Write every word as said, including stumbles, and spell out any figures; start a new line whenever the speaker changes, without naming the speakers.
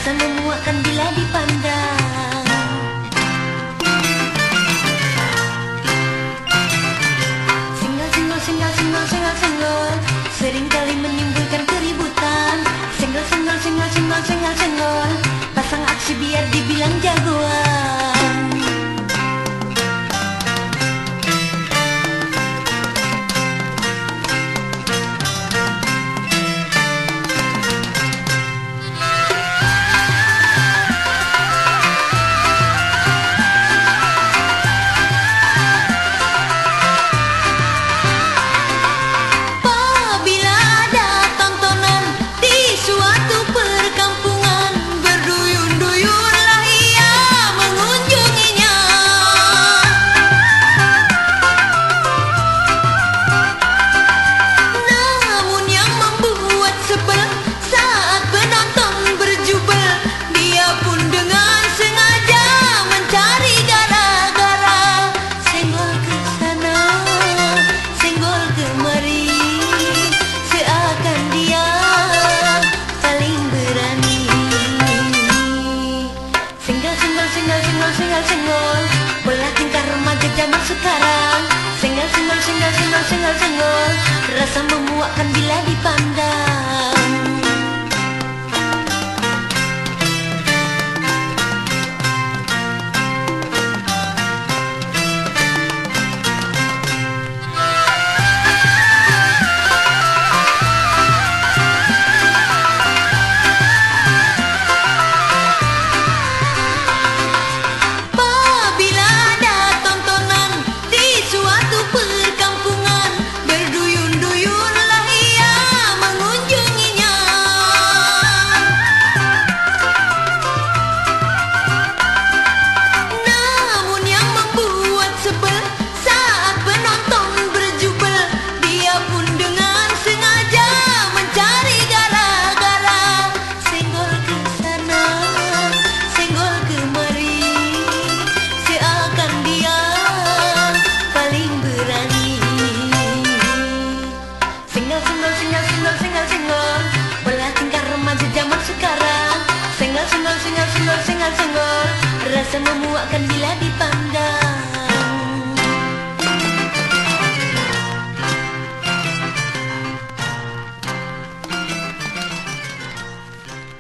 rasa memuakkan bila dipandang. Senggol, senggol, senggol, senggol, senggol, senggol, seringkali menimbulkan keributan. Senggol, senggol, senggol, senggol, senggol, senggol, pasang aksi biar dibilang jagoan. Senggol, bola tingkah remaja zaman sekarang. Senggol, senggol, senggol, senggol, senggol, senggol, rasa memuakkan bila dipandang. Senggol, senggol, senggol, senggol, senggol, rasa memuakkan bila dipandang.